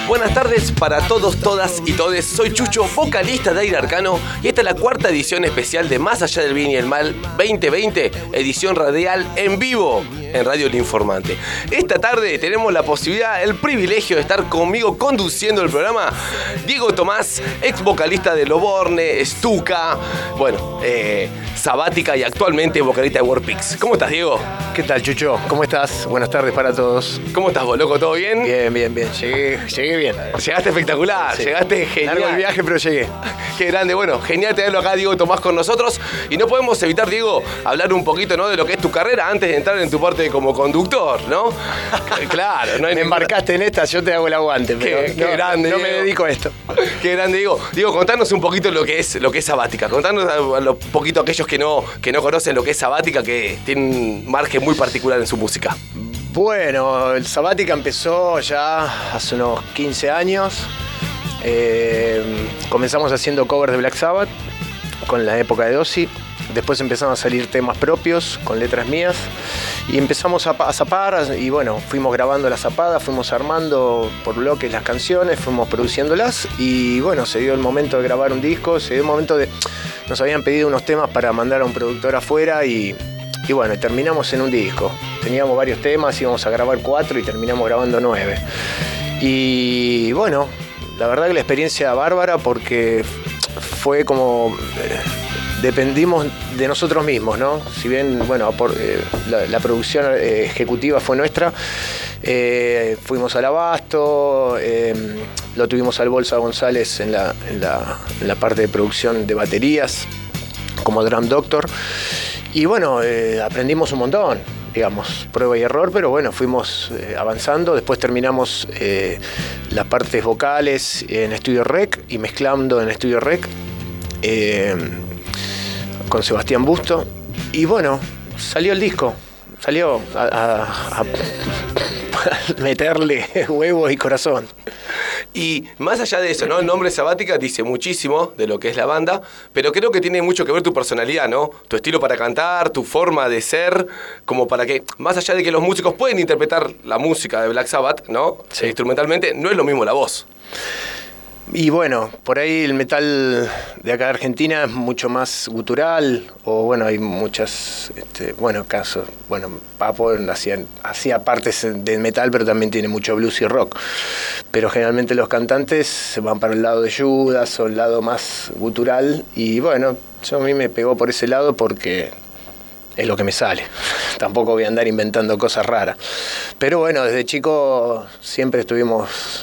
Buenas tardes para todos, todas y todes. Soy Chucho, vocalista de Aire Arcano, y esta es la cuarta edición especial de Más Allá del Bien y el Mal 2020, edición radial en vivo en Radio El Informante. Esta tarde tenemos la posibilidad, el privilegio de estar conmigo conduciendo el programa Diego Tomás, ex vocalista de Loborne, Stuka, Sabática y actualmente vocalista de Warpix. ¿Cómo estás, Diego? ¿Qué tal, Chucho? ¿Cómo estás? Buenas tardes para todos. ¿Cómo estás vos, loco? ¿Todo bien? Bien. Llegué bien. Llegaste espectacular, sí. Llegaste genial. Largo el viaje, pero llegué. Qué grande, bueno, genial tenerlo acá, Diego Tomás, con nosotros. Y no podemos evitar, Diego, hablar un poquito, ¿no?, de lo que es tu carrera antes de entrar en tu parte como conductor, ¿no? Claro, no hay Me embarcaste en esta, yo te hago el aguante. Qué grande, no Diego. me dedico a esto. Qué grande, Diego. Diego, contanos un poquito lo que es Sabática. Contanos un poquito a aquellos que no conocen lo que es Sabática, que tiene un margen muy particular en su música. Bueno, el Sabática empezó ya hace unos 15 años. Comenzamos haciendo covers de Black Sabbath con la época de Ozzy. Después empezaron a salir temas propios con letras mías y empezamos a zapar, y bueno, fuimos grabando las zapadas, fuimos armando por bloques las canciones, fuimos produciéndolas, y bueno, se dio el momento de grabar un disco, se dio el momento de... Nos habían pedido unos temas para mandar a un productor afuera y bueno, terminamos en un disco. Teníamos varios temas, íbamos a grabar 4 y terminamos grabando 9. Y bueno, la verdad que la experiencia bárbara, porque fue como... dependimos de nosotros mismos, ¿no? Si bien, bueno, la producción ejecutiva fue nuestra, fuimos al Abasto, lo tuvimos al Bolsa González en la parte de producción de baterías, como Drum Doctor, y bueno, aprendimos un montón, digamos, prueba y error, pero bueno, fuimos avanzando. Después terminamos las partes vocales en Estudio Rec y mezclando en Estudio Rec, con Sebastián Busto, y bueno, salió el disco, salió a meterle huevos y corazón. Y más allá de eso, ¿no?, el nombre Sabática dice muchísimo de lo que es la banda, pero creo que tiene mucho que ver tu personalidad, ¿no? Tu estilo para cantar, tu forma de ser, como para que, más allá de que los músicos pueden interpretar la música de Black Sabbath, ¿no?, sí, instrumentalmente, no es lo mismo la voz. Y bueno, por ahí el metal de acá de Argentina es mucho más gutural, o bueno, hay muchas, casos. Bueno, Papo hacía partes del metal, pero también tiene mucho blues y rock. Pero generalmente los cantantes se van para el lado de Judas o el lado más gutural, y bueno, a mí me pegó por ese lado porque es lo que me sale. Tampoco voy a andar inventando cosas raras. Pero bueno, desde chico siempre estuvimos...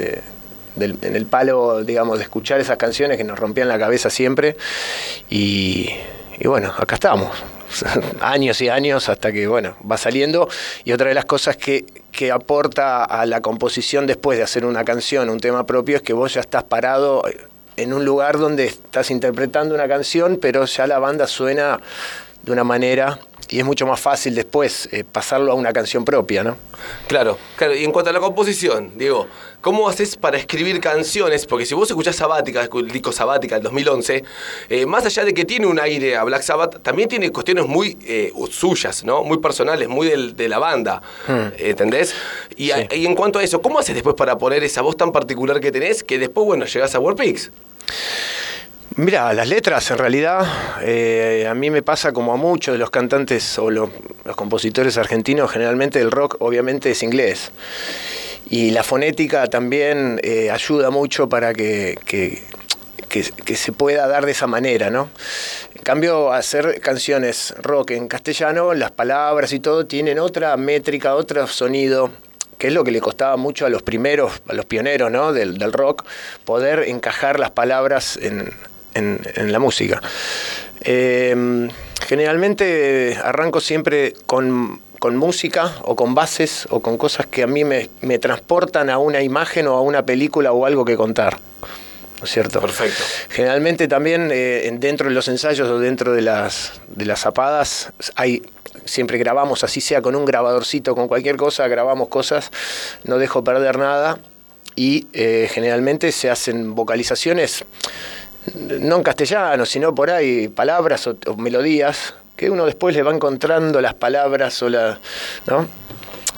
en el palo, digamos, de escuchar esas canciones que nos rompían la cabeza siempre, y bueno, acá estamos, años y años, hasta que, bueno, va saliendo. Y otra de las cosas que aporta a la composición después de hacer una canción, un tema propio, es que vos ya estás parado en un lugar donde estás interpretando una canción, pero ya la banda suena de una manera, y es mucho más fácil después pasarlo a una canción propia, ¿no? Claro. Y en cuanto a la composición, Diego, ¿cómo haces para escribir canciones? Porque si vos escuchás Sabática, el disco Sabática del 2011, más allá de que tiene un aire a Black Sabbath, también tiene cuestiones muy suyas, ¿no?, muy personales, muy de la banda, ¿entendés? Y, sí. Y en cuanto a eso, ¿cómo haces después para poner esa voz tan particular que tenés, que después, bueno, llegás a Warpix? Mira, las letras, en realidad, a mí me pasa como a muchos de los cantantes o los compositores argentinos, generalmente el rock obviamente es inglés. Y la fonética también ayuda mucho para que se pueda dar de esa manera, ¿no? En cambio, hacer canciones rock en castellano, las palabras y todo tienen otra métrica, otro sonido, que es lo que le costaba mucho a los pioneros, ¿no?, del rock, poder encajar las palabras en la música. Generalmente arranco siempre con música o con bases o con cosas que a mí me transportan a una imagen o a una película o algo que contar, ¿no es cierto? Perfecto. Generalmente también dentro de los ensayos o dentro de las zapadas siempre grabamos, así sea con un grabadorcito, con cualquier cosa, grabamos cosas, no dejo perder nada, y generalmente se hacen vocalizaciones, no en castellano, sino por ahí palabras o melodías, que uno después le va encontrando las palabras ¿no?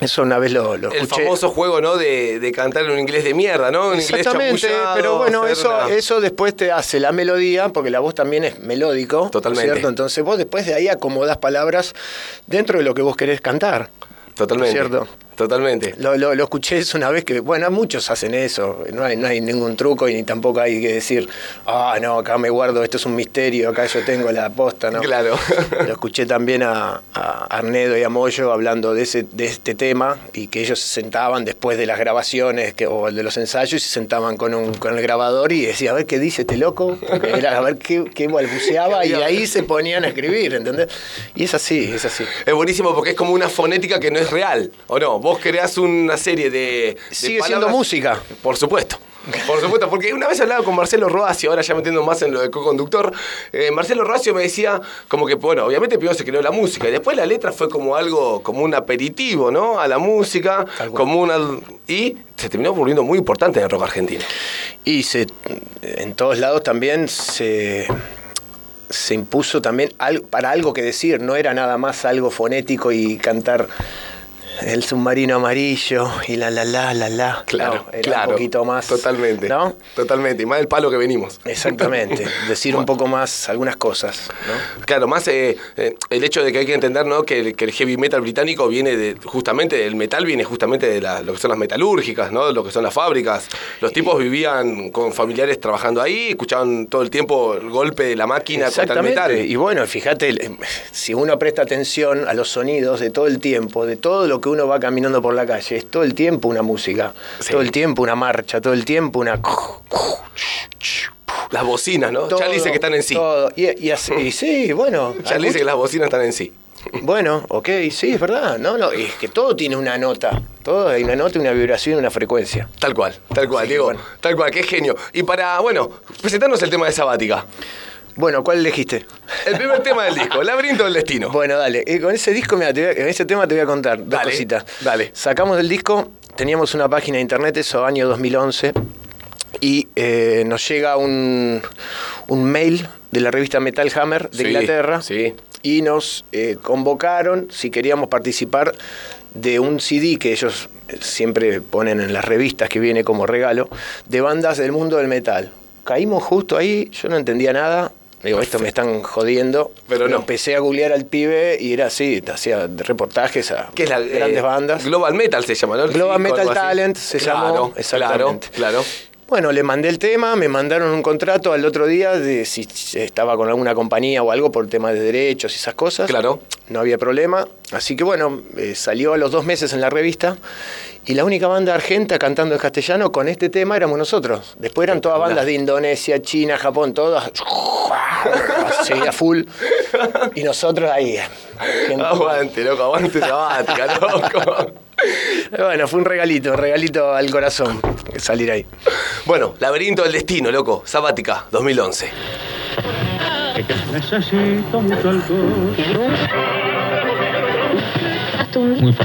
Eso una vez lo escuché. El famoso juego, ¿no? De cantar en un inglés de mierda, ¿no? Un inglés exactamente, chamullado, pero bueno, eso después te hace la melodía, porque la voz también es melódico. Totalmente. ¿Cierto? Entonces vos después de ahí acomodás palabras dentro de lo que vos querés cantar. Totalmente. ¿Cierto? Totalmente. Lo escuché eso una vez que, bueno, muchos hacen eso, no hay ningún truco y ni tampoco hay que decir, no, acá me guardo, esto es un misterio, acá yo tengo la posta, ¿no? Claro. Lo escuché también a Arnedo y a Moyo hablando de este tema y que ellos se sentaban después de las grabaciones o de los ensayos y se sentaban con el grabador y decía, a ver qué dice este loco, a ver qué balbuceaba y ahí se ponían a escribir, ¿entendés? Y es así. Es buenísimo porque es como una fonética que no es real, ¿o no? Vos creás una serie de sigue palabras, siendo música. Por supuesto, porque una vez hablaba con Marcelo Roacio, ahora ya metiendo más en lo de co-conductor, Marcelo Roacio me decía como que, bueno, obviamente primero se creó la música y después la letra fue como algo, como un aperitivo, ¿no? A la música, y se terminó volviendo muy importante en el rock argentino. Y en todos lados también se impuso también para algo que decir, no era nada más algo fonético y cantar el submarino amarillo y la. Claro, no, era claro. Un poquito más. Totalmente. ¿No? Totalmente. Y más del palo que venimos. Exactamente. Decir un poco más algunas cosas, ¿no? Claro, más el hecho de que hay que entender, ¿no? que el heavy metal británico viene justamente, el metal viene justamente de lo que son las metalúrgicas, ¿no? Lo que son las fábricas. Los tipos vivían con familiares trabajando ahí, escuchaban todo el tiempo el golpe de la máquina contra el metal. Y bueno, fíjate, si uno presta atención a los sonidos de todo el tiempo, de todo lo que uno va caminando por la calle, es todo el tiempo una música, sí. Todo el tiempo una marcha, todo el tiempo una... Las bocinas, ¿no? Todo, Charlie dice que están en sí. Todo. Y así, sí, bueno. Charlie dice que las bocinas están en sí. Bueno, ok, sí, es verdad. No, es que todo tiene una nota. Todo hay una nota, una vibración, una frecuencia. Tal cual, sí, Diego. Bueno. Tal cual, qué genio. Y para, presentarnos el tema de Sabática. Bueno, ¿cuál elegiste? El primer tema del disco, Laberinto del Destino. Bueno, dale. Con ese disco, mira, en ese tema te voy a contar dos cositas. Dale. Sacamos del disco, teníamos una página de internet, eso año 2011, y nos llega un mail de la revista Metal Hammer de Inglaterra. Sí. Y nos convocaron si queríamos participar de un CD que ellos siempre ponen en las revistas que viene como regalo, de bandas del mundo del metal. Caímos justo ahí, yo no entendía nada. Digo, esto me están jodiendo. Pero no. Empecé a googlear al pibe y era así, hacía reportajes a grandes bandas. Global Metal se llama, ¿no? Global Metal Talent se llamó. Exactamente. Claro. Bueno, le mandé el tema, me mandaron un contrato al otro día de si estaba con alguna compañía o algo por temas de derechos y esas cosas. Claro. No había problema. Así que bueno, salió a los 2 meses en la revista. Y la única banda argenta cantando en castellano con este tema éramos nosotros. Después eran todas bandas de Indonesia, China, Japón, todas seguía full. Y nosotros ahí. Aguante, loco, aguante Sabática, loco. Bueno, fue un regalito al corazón salir ahí. Bueno, Laberinto del Destino, loco, Sabática, 2011. Necesito mucho alcohol. Muy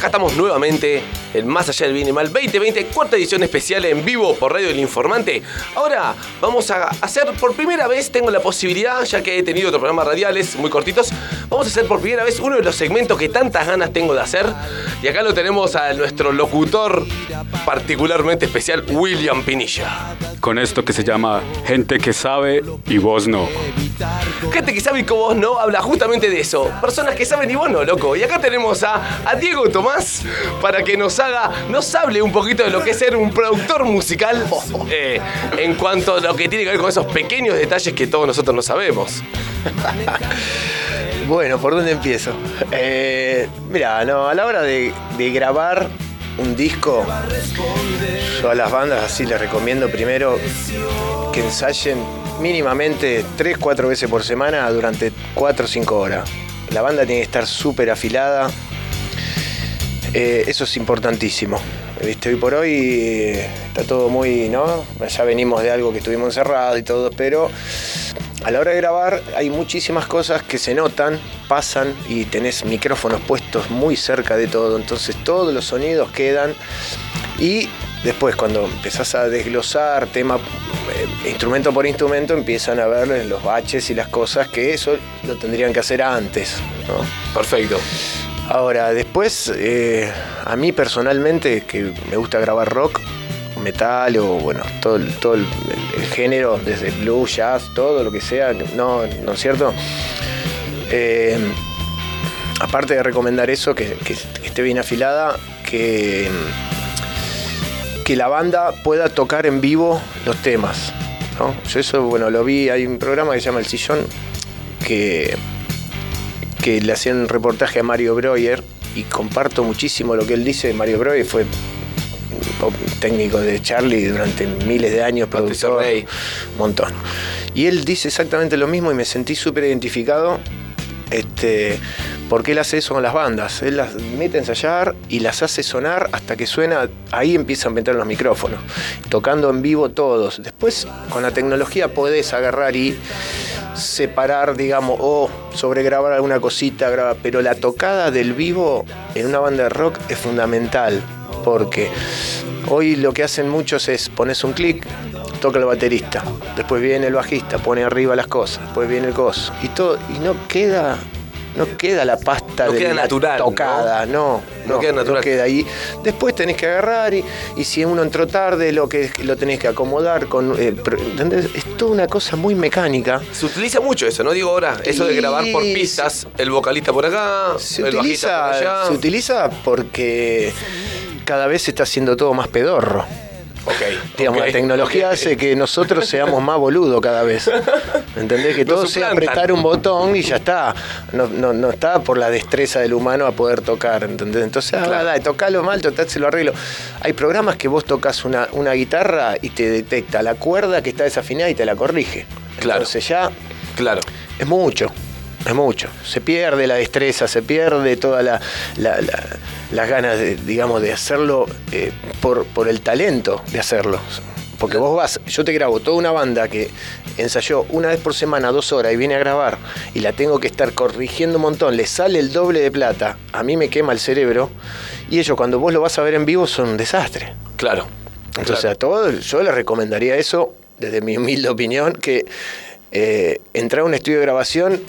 acá estamos nuevamente en Más Allá del Bien y Mal 2020, cuarta edición especial en vivo por Radio El Informante. Ahora vamos a hacer por primera vez, tengo la posibilidad, ya que he tenido otros programas radiales muy cortitos, vamos a hacer por primera vez uno de los segmentos que tantas ganas tengo de hacer. Y acá lo tenemos a nuestro locutor particularmente especial, William Pinilla. Con esto que se llama Gente que sabe y vos no. Gente que sabe y vos no habla justamente de eso. Personas que saben y vos no, loco. Y acá tenemos a Diego Tomás para que nos hable un poquito de lo que es ser un productor musical en cuanto a lo que tiene que ver con esos pequeños detalles que todos nosotros no sabemos. Bueno, ¿por dónde empiezo? Mira, a la hora de grabar un disco, yo a las bandas así les recomiendo primero que ensayen mínimamente 3-4 veces por semana durante 4 o 5 horas. La banda tiene que estar súper afilada. Eso es importantísimo. Hoy por hoy está todo muy, ¿no? Ya venimos de algo que estuvimos encerrados y todo, pero a la hora de grabar hay muchísimas cosas que se notan, pasan y tenés micrófonos puestos muy cerca de todo, entonces todos los sonidos quedan y después cuando empezás a desglosar tema instrumento por instrumento empiezan a ver los baches y las cosas que eso lo tendrían que hacer antes, ¿no? Perfecto. Ahora, después, a mí personalmente, que me gusta grabar rock, metal o bueno, todo el género, desde blues, jazz, todo lo que sea, ¿no es cierto? Aparte de recomendar eso, que esté bien afilada, que la banda pueda tocar en vivo los temas, ¿no? Yo eso, bueno, lo vi, hay un programa que se llama El Sillón, que le hacían un reportaje a Mario Breuer y comparto muchísimo lo que él dice. Mario Breuer fue técnico de Charlie durante miles de años, productor, un montón. Y él dice exactamente lo mismo y me sentí súper identificado porque él hace eso con las bandas. Él las mete a ensayar y las hace sonar hasta que suena, ahí empiezan a meter los micrófonos, tocando en vivo todos. Después, con la tecnología podés agarrar y separar, digamos, o sobregrabar alguna cosita, pero la tocada del vivo en una banda de rock es fundamental, porque hoy lo que hacen muchos es pones un clic, toca el baterista, después viene el bajista, pone arriba las cosas, después viene el coso, y todo, y no queda la pasta no de queda la natural, tocada, no queda natural. No queda ahí. Después tenés que agarrar y si uno entró tarde, lo tenés que acomodar con ¿entendés? Es toda una cosa muy mecánica. Se utiliza mucho eso, ¿no? Digo ahora, eso de grabar por pistas, el vocalista por acá, el bajista por allá. Se utiliza porque cada vez se está haciendo todo más pedorro. Digamos, la tecnología hace que nosotros seamos más boludos cada vez. ¿Entendés? Que todo sea apretar un botón y ya está. No está por la destreza del humano a poder tocar, ¿entendés? Entonces, dale, tocalo mal, total, se lo arreglo. Hay programas que vos tocas una guitarra y te detecta la cuerda que está desafinada y te la corrige. Claro. Entonces ya claro. Es mucho. Se pierde la destreza, se pierde toda las ganas de hacerlo por el talento de hacerlo. Porque vos yo te grabo toda una banda que ensayó una vez por semana 2 horas y viene a grabar y la tengo que estar corrigiendo un montón, le sale el doble de plata, a mí me quema el cerebro y ellos cuando vos lo vas a ver en vivo son un desastre. Claro. Entonces a todos yo les recomendaría eso, desde mi humilde opinión, que entrar a un estudio de grabación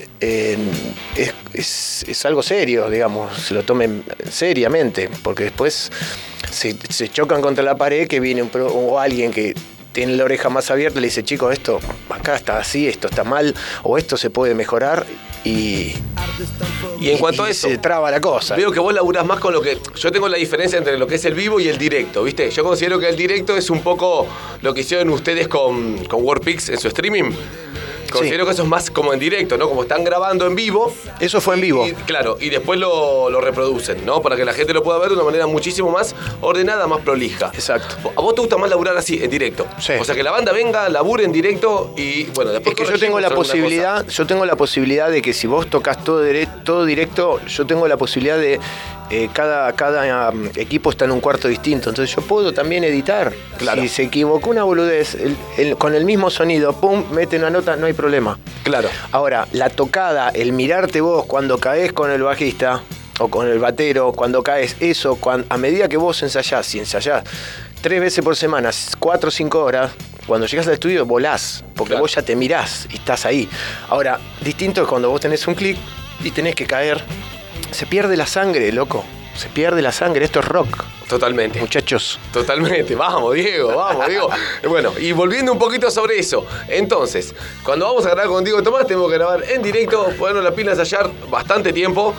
es algo serio, digamos, se lo tomen seriamente, porque después se chocan contra la pared que viene o alguien que tiene la oreja más abierta y le dice, chicos, esto acá está así, esto está mal, o esto se puede mejorar y en cuanto a eso, se traba la cosa. Veo que vos laburás más con lo que... Yo tengo la diferencia entre lo que es el vivo y el directo, ¿viste? Yo considero que el directo es un poco lo que hicieron ustedes con Warpix en su streaming. Considero que eso es más como en directo, ¿no? Como están grabando en vivo. Eso fue en vivo. Claro, y después lo reproducen, ¿no? Para que la gente lo pueda ver de una manera muchísimo más ordenada, más prolija. Exacto. ¿A vos te gusta más laburar así, en directo? Sí. O sea, que la banda venga, labure en directo y, bueno, después... Es que yo tengo la posibilidad de que si vos tocas todo directo, yo tengo la posibilidad de... cada equipo está en un cuarto distinto, entonces yo puedo también editar. Claro. Si se equivocó una boludez, con el mismo sonido, pum, mete una nota, no hay problema. Claro. Ahora, la tocada, el mirarte vos cuando caes con el bajista, o con el batero, cuando caes, eso, a medida que vos ensayás, si ensayás 3 veces por semana, 4 o 5 horas, cuando llegas al estudio volás, porque Claro. vos ya te mirás y estás ahí. Ahora, distinto es cuando vos tenés un clic y tenés que caer. Se pierde la sangre, loco. Se pierde la sangre. Esto es rock, Totalmente. muchachos. Totalmente, vamos Diego, vamos Diego. Bueno, y volviendo un poquito sobre eso, entonces, cuando vamos a grabar con Diego Tomás, tenemos que grabar en directo, ponernos la pila, ensayar bastante tiempo.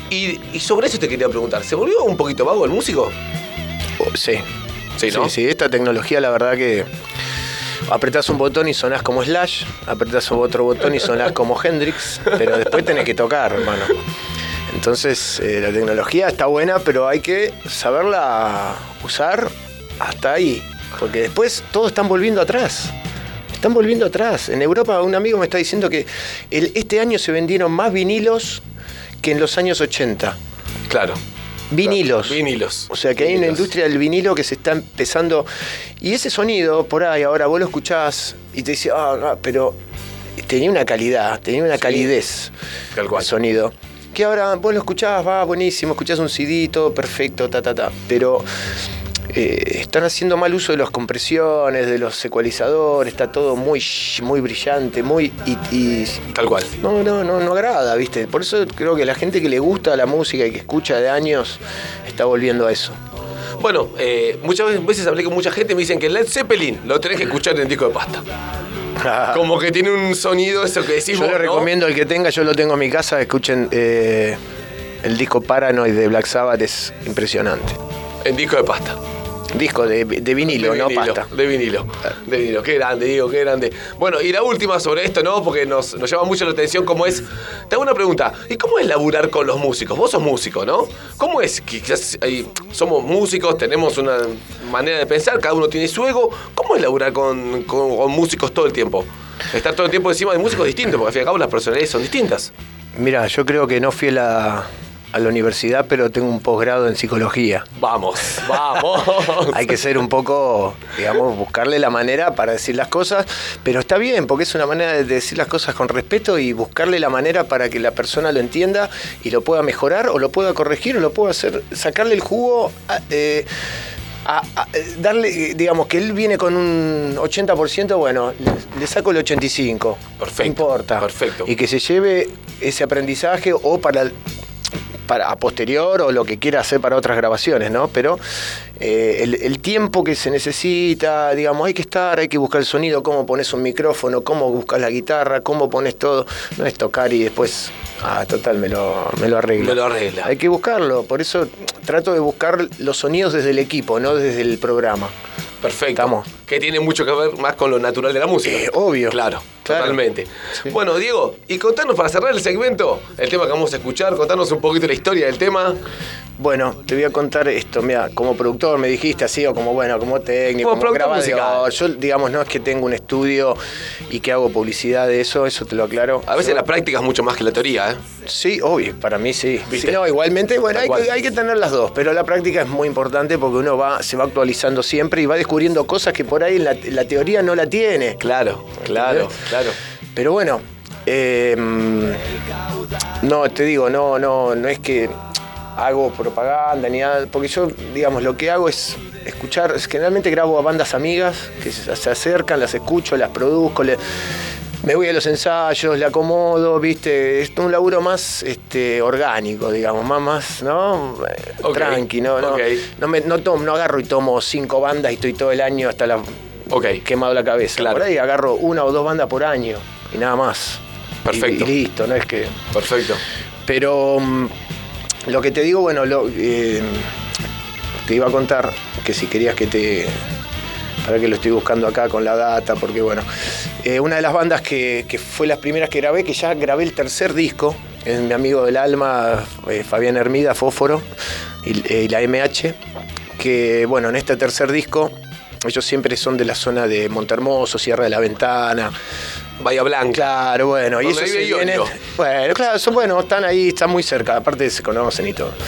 Y sobre eso te quería preguntar, ¿se volvió un poquito vago el músico? Sí. Sí, ¿no? Sí, esta tecnología, la verdad que apretás un botón y sonás como Slash, apretás otro botón y sonás como Hendrix, pero después tenés que tocar, hermano. Entonces, la tecnología está buena, pero hay que saberla usar hasta ahí, porque después todos están volviendo atrás. Están volviendo atrás. En Europa un amigo me está diciendo que este año se vendieron más vinilos que en los años 80. Claro. Vinilos. Claro, vinilos. O sea que hay una Vinilos. industria del vinilo que se está empezando. Y ese sonido, por ahí, ahora vos lo escuchás y te dice, pero tenía una calidad, tenía una calidez Tal cual. el sonido. Que ahora vos lo escuchás, va buenísimo, escuchás un CD, todo perfecto, Pero están haciendo mal uso de las compresiones, de los ecualizadores, está todo muy brillante, y Tal cual. no agrada, ¿viste? Por eso creo que la gente que le gusta la música y que escucha de años está volviendo a eso. Bueno, muchas veces hablé con mucha gente y me dicen que Led Zeppelin lo tenés que escuchar en el disco de pasta. Como que tiene un sonido, eso que decís Yo vos, le ¿no? recomiendo al que tenga, yo lo tengo en mi casa, escuchen el disco Paranoid de Black Sabbath, es impresionante. En disco de pasta. Disco de vinilo, no pasta. De vinilo. Qué grande, Diego, qué grande. Bueno, y la última sobre esto, ¿no? Porque nos llama mucho la atención cómo es. Te hago una pregunta. ¿Y cómo es laburar con los músicos? Vos sos músico, ¿no? ¿Cómo es? Quizás somos músicos, tenemos una manera de pensar, cada uno tiene su ego. ¿Cómo es laburar con músicos todo el tiempo? Estar todo el tiempo encima de músicos distintos, porque al fin y al cabo las personalidades son distintas. Mira, yo creo que no fui a la universidad, pero tengo un posgrado en psicología. Vamos. Hay que ser un poco, digamos, buscarle la manera para decir las cosas, pero está bien, porque es una manera de decir las cosas con respeto y buscarle la manera para que la persona lo entienda y lo pueda mejorar o lo pueda corregir o lo pueda hacer, sacarle el jugo, darle, digamos, que él viene con un 80%, bueno, le saco el 85%. Perfecto, No importa. perfecto. Y que se lleve ese aprendizaje o para a posterior o lo que quiera hacer para otras grabaciones, ¿no? Pero el tiempo que se necesita, digamos, hay que buscar el sonido, cómo pones un micrófono, cómo buscas la guitarra, cómo pones todo. No es tocar y después, total, me lo arregla. Me lo arregla. Hay que buscarlo, por eso trato de buscar los sonidos desde el equipo, no desde el programa. Perfecto. Estamos. Que tiene mucho que ver más con lo natural de la música. Obvio. Claro, Claro. totalmente. Sí. Bueno, Diego, y contanos para cerrar el segmento, el tema que vamos a escuchar, contanos un poquito la historia del tema. Bueno, te voy a contar esto, mira, como productor me dijiste así, o como técnico, Como productor musical. Yo, digamos, no es que tengo un estudio y que hago publicidad de eso te lo aclaro. A veces Yo- la práctica es mucho más que la teoría, ¿eh? Sí, obvio, para mí sí. ¿Viste? Sí, no, igualmente, bueno, Tal cual. hay que tener las dos, pero la práctica es muy importante porque uno se va actualizando siempre y va descubriendo cosas que por ahí en la teoría no la tiene. Claro. Pero bueno, no, te digo, no es que hago propaganda ni nada, porque yo, digamos, lo que hago es escuchar, generalmente grabo a bandas amigas que se acercan, las escucho, las produzco, me voy a los ensayos, le acomodo, ¿viste? Es un laburo más orgánico, digamos, más ¿no? Ok, Tranqui, no ok. no agarro y tomo 5 bandas y estoy todo el año hasta Ok. quemado la cabeza. Claro. Por ahí agarro 1 o 2 bandas por año y nada más. Perfecto. Y listo, no es que... Perfecto. Pero lo que te digo, bueno, te iba a contar que si querías para que lo estoy buscando acá con la data, porque bueno, una de las bandas que fue las primeras que grabé, que ya grabé el tercer disco, es mi amigo del alma, Fabián Hermida, Fósforo, y la MH, que bueno, en este tercer disco, ellos siempre son de la zona de Montehermoso, Sierra de la Ventana. Bahía Blanca. Claro, bueno, y Donde ellos vive se vienen. Ionio. Bueno, claro, están ahí, están muy cerca, aparte se conocen y todo.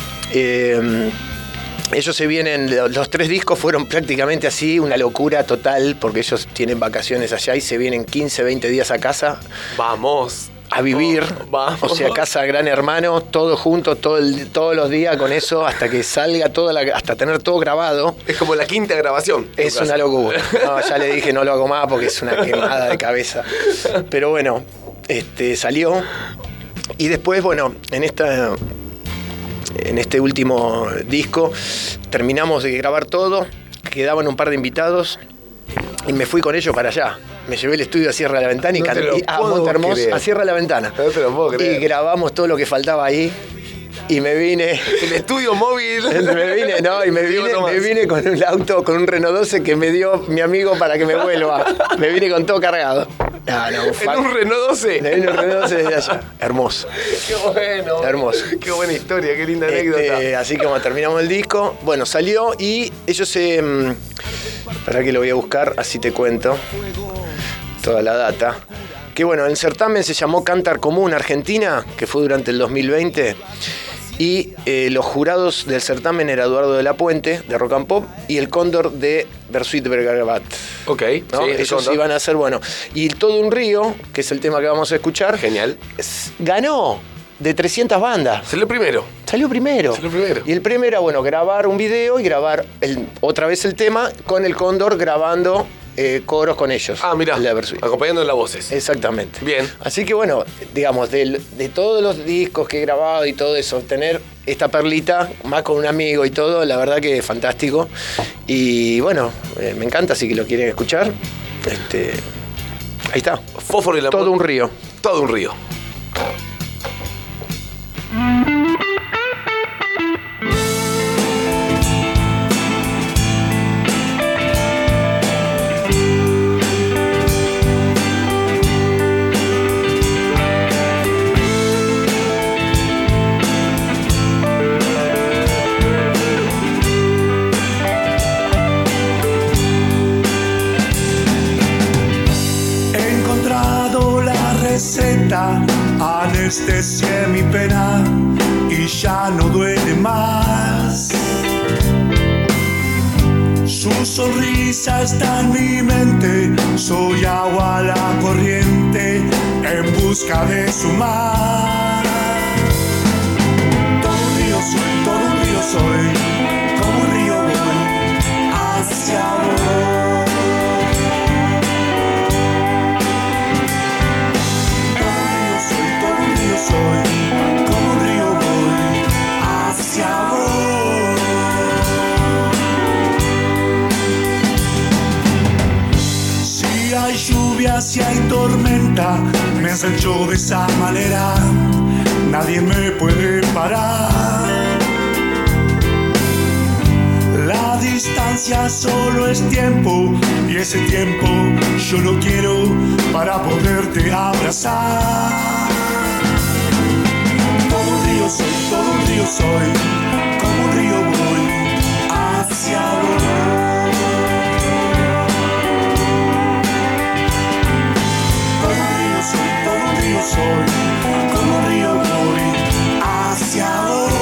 Ellos se vienen, los 3 discos fueron prácticamente así, una locura total, porque ellos tienen vacaciones allá y se vienen 15, 20 días a casa. Vamos. a vivir. Vamos. O sea, casa Gran Hermano, todos juntos, todos los días con eso, hasta que salga hasta tener todo grabado. Es como la quinta grabación. Es una locura. No, ya le dije no lo hago más porque es una quemada de cabeza. Pero bueno, salió. Y después, bueno, en este último disco terminamos de grabar todo, quedaban un par de invitados y me fui con ellos para allá. Me llevé el estudio a Sierra de la Ventana a Montermoso, a Sierra de la Ventana. No te lo puedo creer. Y grabamos todo lo que faltaba ahí. Y me vine. El estudio móvil. Me vine con un auto, con un Renault 12 que me dio mi amigo para que me vuelva. Me vine con todo cargado. ¿En un Renault 12? Me vine un Renault 12 desde allá. Hermoso. Qué bueno. Hermoso. Qué buena historia, qué linda anécdota. Así que como terminamos el disco, bueno, salió y ellos para que lo voy a buscar, así te cuento toda la data. Que bueno, el certamen se llamó Cantar Común Argentina, que fue durante el 2020. Y los jurados del certamen era Eduardo de la Puente, de Rock and Pop, y el Cóndor de Bersuit Vergarabat. Ok, ¿no? sí, ellos iban a hacer, bueno. Y Todo un Río, que es el tema que vamos a escuchar. Genial. Ganó de 300 bandas. Salió primero. Salió primero. primero. Y el premio era, bueno, grabar un video y grabar otra vez el tema con el Cóndor grabando coros con ellos. Ah, mirá, la Bersuit. acompañando las voces. Exactamente. Bien. Así que bueno, digamos, de todos los discos que he grabado y todo eso, tener esta perlita, más con un amigo y todo, la verdad que es fantástico. Y bueno, me encanta, así que lo quieren escuchar. Ahí está. Fósforo y la Todo un río. Todo un río. Anestesié mi pena y ya no duele más. Su sonrisa está en mi mente, soy agua a la corriente en busca de su mar. Todo un río soy, como un río voy hacia vos. Soy como un río voy hacia vos. Si hay lluvia, si hay tormenta, me ensancho de esa manera, nadie me puede parar. La distancia solo es tiempo y ese tiempo yo lo quiero para poderte abrazar. Todo un río soy, como un río voy hacia vos. Todo un río soy, como un río voy hacia vos.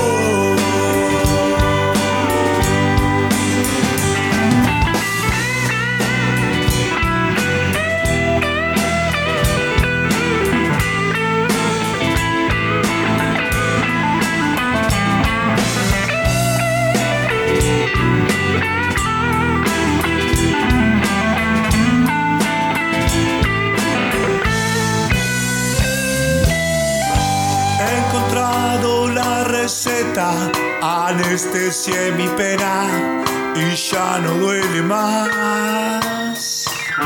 Anestesié mi pena y ya no duele más.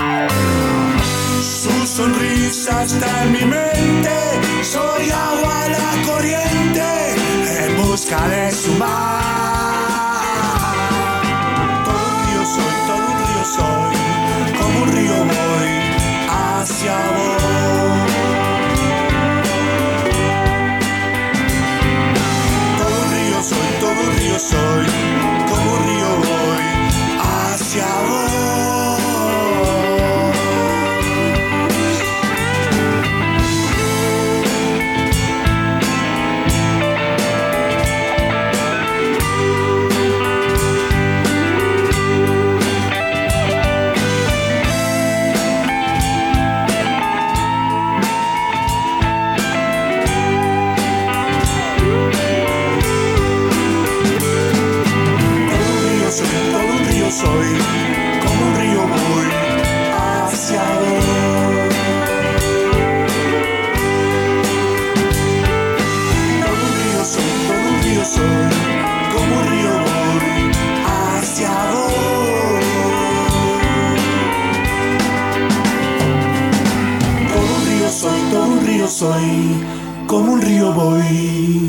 Su sonrisa está en mi mente, soy agua a la corriente en busca de su mar. Todo un río soy, como un río voy hacia vos. Todo un río soy, como un río voy hacia vos. soy, como un río voy.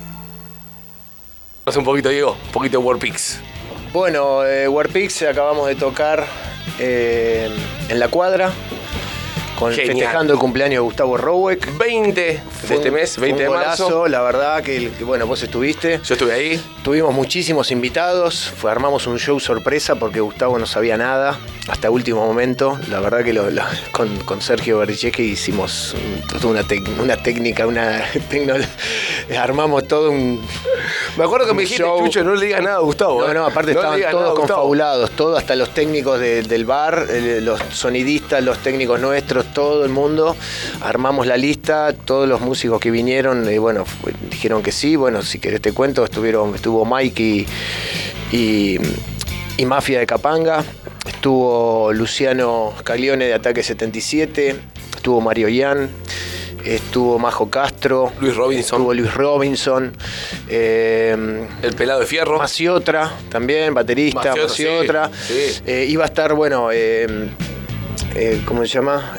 Hace un poquito, Diego, un poquito de Warpix. Bueno, Warpix acabamos de tocar en La Cuadra, festejando el cumpleaños de Gustavo Roweck. 20 de este mes, 20 de marzo. Golazo, la verdad que bueno, vos estuviste. Yo estuve ahí. Tuvimos muchísimos invitados, armamos un show sorpresa porque Gustavo no sabía nada hasta último momento. La verdad que con Sergio Baricheschi hicimos toda una técnica, armamos todo un... Me acuerdo que me dijiste, show. Chucho, no le digas nada a Gustavo. No, aparte estaban todos confabulados, todos, hasta los técnicos del bar, los sonidistas, los técnicos nuestros, todo el mundo. Armamos la lista, todos los músicos que vinieron, bueno, dijeron que sí. Bueno, si querés te cuento, estuvo Mike y Mafia de Capanga, estuvo Luciano Caglione de Ataque 77, estuvo Mario Ian, estuvo Majo Castro, estuvo Luis Robinson, el Pelado de Fierro, Maciotra también, baterista, Maciotra. Sí. Iba a estar, bueno, ¿cómo se llama?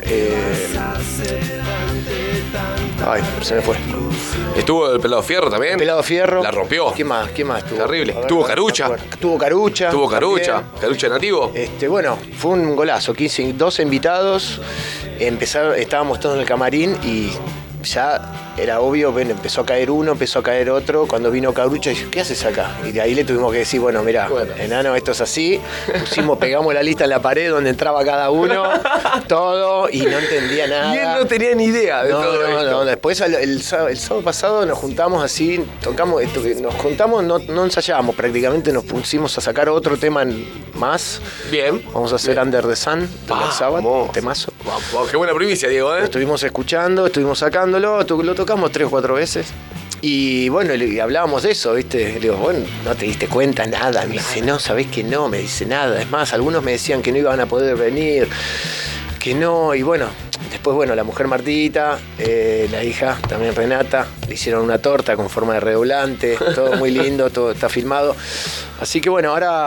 Ay, se me fue. Estuvo el Pelado Fierro también. El Pelado Fierro. La rompió. ¿Qué más estuvo? Terrible. Estuvo Carucha. Estuvo Carucha. Carucha nativo. Bueno, fue un golazo. 12 invitados. Estábamos todos en el camarín y ya era obvio, bueno, empezó a caer uno, empezó a caer otro. Cuando vino Carucha, dije, ¿qué haces acá? Y de ahí le tuvimos que decir, bueno, mirá, enano, esto es así. Pegamos la lista en la pared donde entraba cada uno, todo, y no entendía nada. Y él no tenía ni idea de todo esto. No. Después, el sábado pasado nos juntamos así, no ensayábamos prácticamente, nos pusimos a sacar otro tema más. Bien. Vamos a hacer Under the Sun de Black Sabbath, temazo. Wow, qué buena primicia, Diego, Lo estuvimos escuchando, estuvimos sacándolo, lo tocamos 3 o 4 veces. Y bueno, y hablábamos de eso, ¿viste? Le digo, bueno, ¿no te diste cuenta nada? Me dice, no, ¿sabés que no? Me dice nada. Es más, algunos me decían que no iban a poder venir, que no. Y bueno, después, bueno, la mujer Martita, la hija también Renata, le hicieron una torta con forma de redoblante, todo muy lindo, todo está filmado. Así que bueno, ahora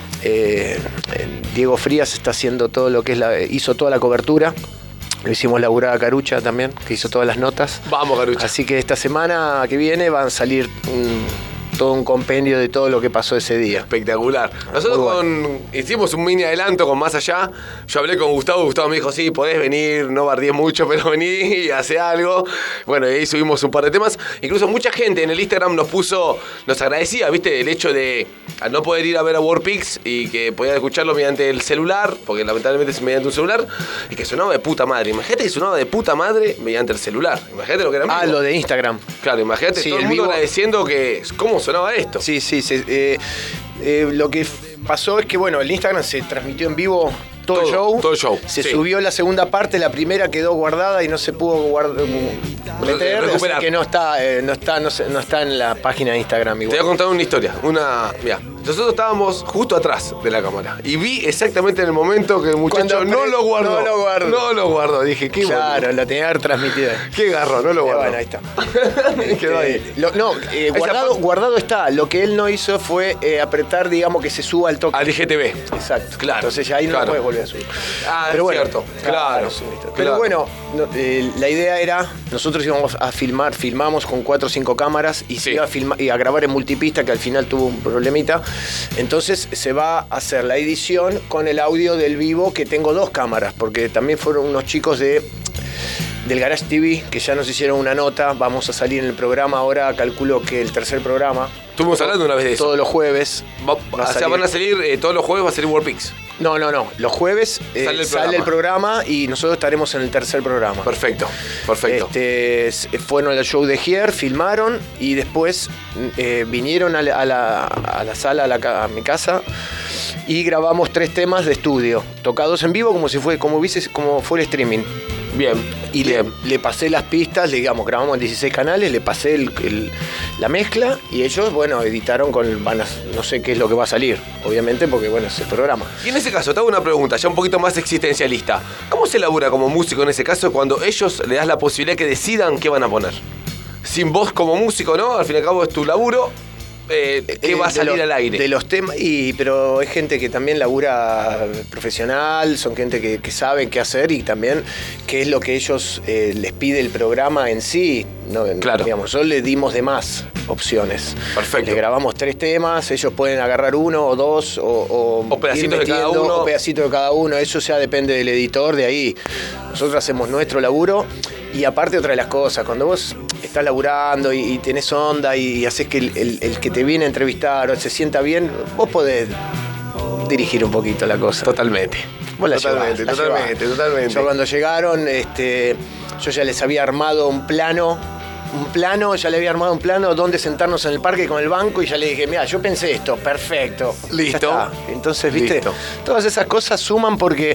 Diego Frías está haciendo todo lo que es hizo toda la cobertura. Lo hicimos laburar a Carucha también, que hizo todas las notas. Vamos, Carucha. Así que esta semana que viene van a salir todo un compendio de todo lo que pasó ese día. Espectacular. Nosotros hicimos un mini adelanto con Más Allá. Yo hablé con Gustavo me dijo, sí, podés venir, no bardies mucho, pero vení y hace algo. Bueno, y ahí subimos un par de temas. Incluso mucha gente en el Instagram nos agradecía, ¿viste? El hecho de al no poder ir a ver a Warpix y que podían escucharlo mediante el celular, porque lamentablemente es mediante un celular, y que sonaba de puta madre. Imagínate que sonaba de puta madre mediante el celular. Imagínate lo que era. Lo de Instagram. Claro, imagínate todo el mundo agradeciendo que cómo sonaba esto. Sí. Lo que pasó es que, bueno, el Instagram se transmitió en vivo todo el show. Se subió la segunda parte, la primera quedó guardada y no se pudo meter. O sea que no está en la página de Instagram igual. Te voy a contar una historia. Mirá, nosotros estábamos justo atrás de la cámara y vi exactamente en el momento que el muchacho no lo guardó. Dije, qué claro, bueno. lo tenía que haber transmitido. Qué garro, no lo guardó. Bueno, ahí está. Quedó ahí. Guardado está. Lo que él no hizo fue apretar, digamos, que se suba al toque. Al IGTV. Exacto. Claro. Entonces ya ahí no lo puedes volver a subir. Pero bueno, cierto. Claro. Pero bueno, la idea era, nosotros íbamos a filmamos con 4 o 5 cámaras y se iba a grabar en multipista, que al final tuvo un problemita. Entonces se va a hacer la edición con el audio del vivo, que tengo 2 cámaras, porque también fueron unos chicos del Garage TV que ya nos hicieron una nota. Vamos a salir en el programa ahora, calculo que el 3er programa. Estuvimos hablando una vez de eso. Todos los jueves. Van a salir todos los jueves, va a salir Warpix. No. Los jueves sale el programa y nosotros estaremos en el 3er programa. Perfecto. Fueron al show de Gier, filmaron y después vinieron a la sala, a mi casa, y grabamos 3 temas de estudio, tocados en vivo como fue el streaming. Bien. Y le pasé las pistas, digamos, grabamos en 16 canales, le pasé la mezcla y ellos, bueno, editaron no sé qué es lo que va a salir, obviamente, porque, bueno, es el programa. Y en ese caso, te hago una pregunta, ya un poquito más existencialista. ¿Cómo se labura como músico en ese caso cuando ellos le das la posibilidad que decidan qué van a poner? Sin vos como músico, ¿no? Al fin y al cabo es tu laburo. qué va a salir al aire. De los temas, pero es gente que también labura profesional, son gente que sabe qué hacer y también qué es lo que ellos les pide el programa en sí. No, claro. Digamos, yo le dimos de más opciones. Perfecto. Le grabamos 3 temas, ellos pueden agarrar 1 o 2 o pedacitos ir de cada metiendo, uno. o pedacitos de cada uno. Eso ya depende del editor, de ahí. Nosotros hacemos nuestro laburo y aparte otra de las cosas, cuando vos estás laburando y tenés onda y haces que el que te viene a entrevistar o se sienta bien, vos podés dirigir un poquito la cosa. Totalmente. Vos la Totalmente. llevás. Yo cuando llegaron, yo ya les había armado un plano, ya le había armado un plano donde sentarnos en el parque con el banco y ya le dije, mira, yo pensé esto, perfecto. Listo. Ya está. Entonces, viste, Listo. todas esas cosas suman porque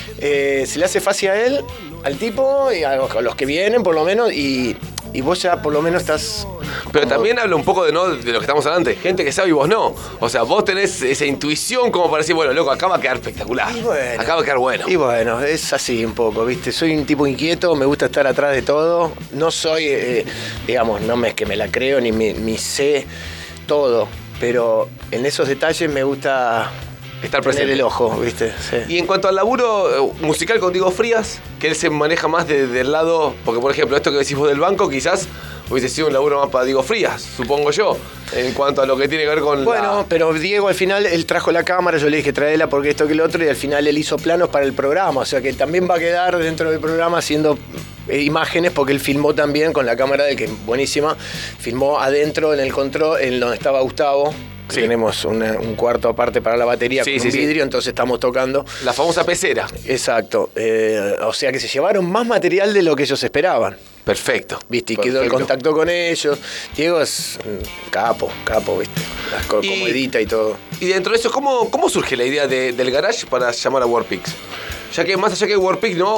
se le hace fácil a él, al tipo y a los que vienen por lo menos y vos ya por lo menos estás... Pero también habla un poco de lo que estamos hablando, gente que sabe y vos no. O sea, vos tenés esa intuición como para decir, bueno, loco, acá va a quedar espectacular. Y bueno, acá va a quedar bueno. Y bueno, es así un poco, ¿viste? Soy un tipo inquieto, me gusta estar atrás de todo. No soy, digamos, no es que me la creo ni sé todo, pero en esos detalles me gusta Estar tener presente. el ojo, ¿viste? Sí. Y en cuanto al laburo musical con Diego Frías, que él se maneja más del lado, porque por ejemplo, esto que decís vos del banco, quizás hubiese sido un laburo más para Diego Frías, supongo yo, en cuanto a lo que tiene que ver con Bueno, pero Diego al final, él trajo la cámara, yo le dije traela porque esto que lo otro, y al final él hizo planos para el programa, o sea que también va a quedar dentro del programa haciendo imágenes porque él filmó también con la cámara de él, que es buenísima, filmó adentro en el control, en donde estaba Gustavo. Sí. Tenemos un cuarto aparte para la batería Sí, con sí, vidrio, entonces estamos tocando. la famosa pecera. Exacto. O sea que se llevaron más material de lo que ellos esperaban. Perfecto. ¿Viste? Y quedó el contacto con ellos. Diego es capo, ¿viste? Como edita y todo. Y dentro de eso, ¿cómo surge la idea del garage para llamar a Warpix? Ya que más allá que Warpix, ¿no?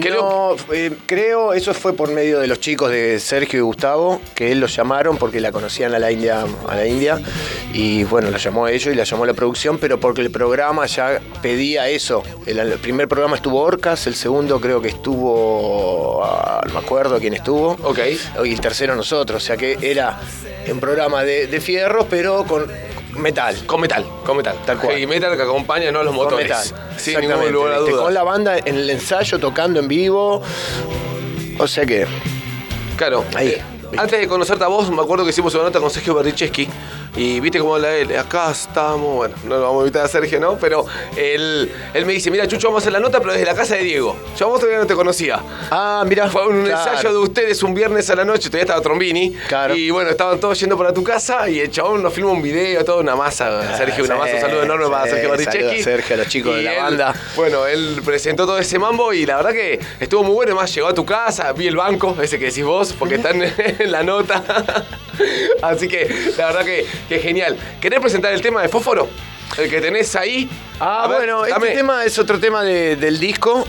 Creo, eso fue por medio de los chicos de Sergio y Gustavo, que él los llamaron porque la conocían a la India, y bueno, la llamó a ellos y la llamó a la producción, pero porque el programa ya pedía eso. El primer programa estuvo Orcas, el segundo creo que estuvo, no me acuerdo quién estuvo, Ok. y el tercero nosotros, o sea que era un programa de fierros, pero con metal. Con metal. Tal cual. Y metal que acompaña, ¿no? Los Con motores. metal. Sin Exactamente, ningún lugar a ¿viste? dudas. Con la banda en el ensayo, tocando en vivo. O sea que... Claro. Ahí. Antes de conocerte a vos, me acuerdo que hicimos una nota con Sergio Berdichevsky y viste cómo habla él. Acá estamos, bueno, no lo vamos a invitar a Sergio, ¿no? Pero él me dice, mira, Chucho, vamos a hacer la nota, pero desde la casa de Diego. Yo a vos todavía no te conocía. Ah, mirá. Fue un Claro. ensayo de ustedes un viernes a la noche, todavía estaba Trombini. Claro. Y bueno, estaban todos yendo para tu casa y el chabón nos filma un video, toda una masa. Sergio, una masa, un saludo enorme para Sergio Berdichevsky. Saludos a Sergio, a los chicos de Y la él, banda. Bueno, él presentó todo ese mambo y la verdad que estuvo muy bueno. Además, llegó a tu casa, vi el banco, ese que decís vos, porque está en la nota. Así que la verdad que genial. ¿Querés presentar el tema de Fósforo? El que tenés ahí. Ah, A ver, bueno, dame. este tema es otro tema del disco.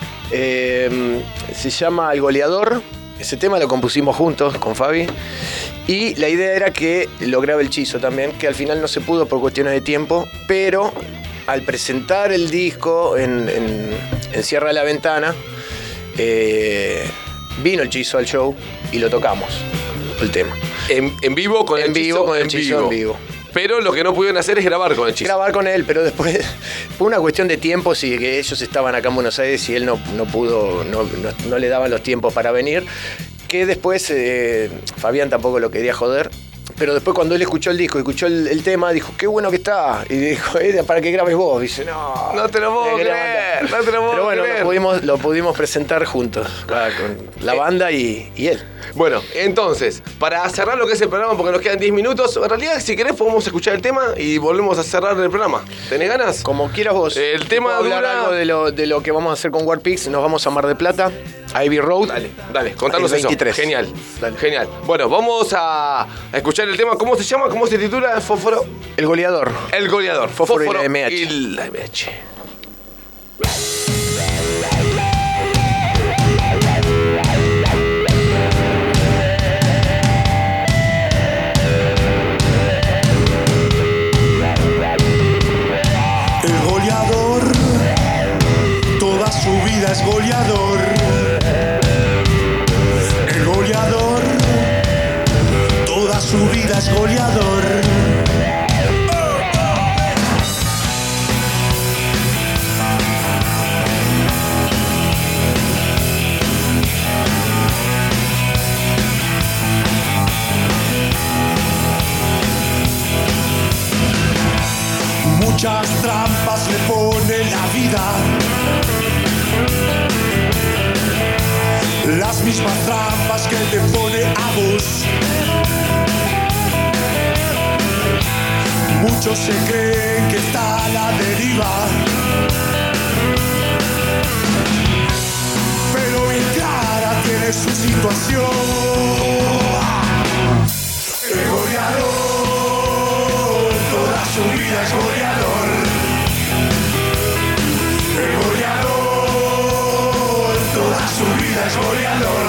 Se llama El Goleador. Ese tema lo compusimos juntos con Fabi. Y la idea era que lo grabe el Chizo también, que al final no se pudo por cuestiones de tiempo, pero al presentar el disco en Cierra la Ventana, vino el Chizo al show y lo tocamos, el tema. En vivo con el Chizo. En vivo. Pero lo que no pudieron hacer es grabar con el Chizo. Grabar con él, pero después fue una cuestión de tiempos y que ellos estaban acá en Buenos Aires y él no pudo, no le daban los tiempos para venir. Que después Fabián tampoco lo quería joder. Pero después cuando él escuchó el disco, escuchó el tema, dijo, qué bueno que está. Y dijo, para que grabes vos. Dice, No te lo puedo me quería creer, matar. no te lo puedo Pero bueno, creer. lo pudimos presentar juntos, con la banda y él. Bueno, entonces, para cerrar lo que es el programa, porque nos quedan 10 minutos, en realidad, si querés, podemos escuchar el tema y volvemos a cerrar el programa. ¿Tenés ganas? Como quieras vos. El tema ¿Puedo hablar dura- algo de lo que vamos a hacer con Warpix? Nos vamos a Mar del Plata, a Ivy Road. Dale, contanos El eso. 23. Genial, Dale. genial. Bueno, vamos a escuchar el tema. ¿Cómo se llama? ¿Cómo se titula? Fósforo. El Goleador. El Goleador. Fósforo y la MH. Y la MH. El goleador, toda su vida es goleador. El goleador, toda su vida es goleador. las mismas trampas que te pone a vos. Muchos se creen que está a la deriva, pero bien clara tiene su situación. El goleador, toda su vida es goleador. El goleador, toda su vida es goleador.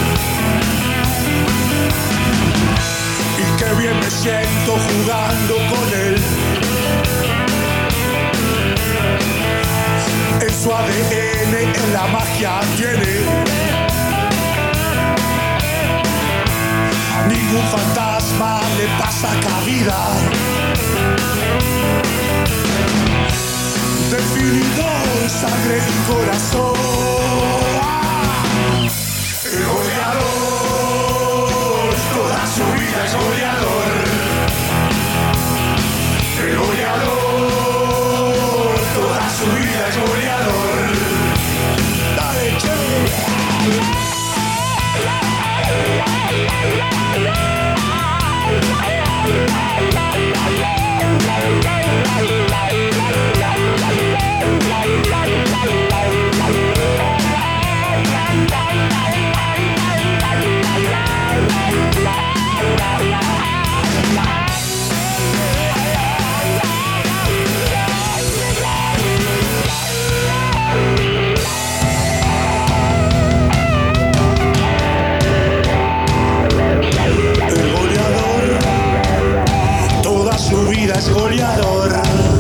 Y qué bien me siento jugando con él. En su ADN, en la magia tiene. Ningún fantasma le pasa cabida. Definidor, sangre y corazón. El goleador, toda su vida es goleador. El goleador, toda su vida es goleador. Dale, chévere. Es goleador.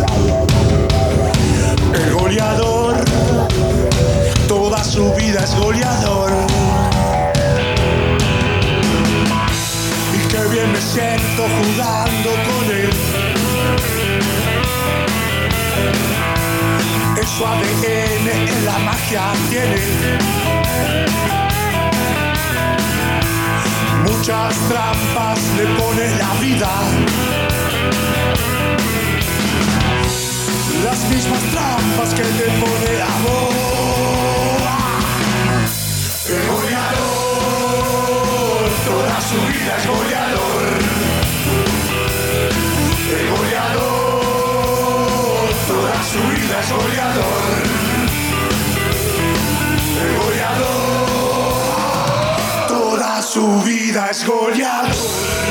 El goleador, toda su vida es goleador. Y qué bien me siento jugando con él. En su ADN, en la magia tiene. Muchas trampas le pone la vida. Las mismas trampas que te pone a vos. El goleador, toda su vida es goleador. El goleador, toda su vida es goleador. El goleador, toda su vida es goleador.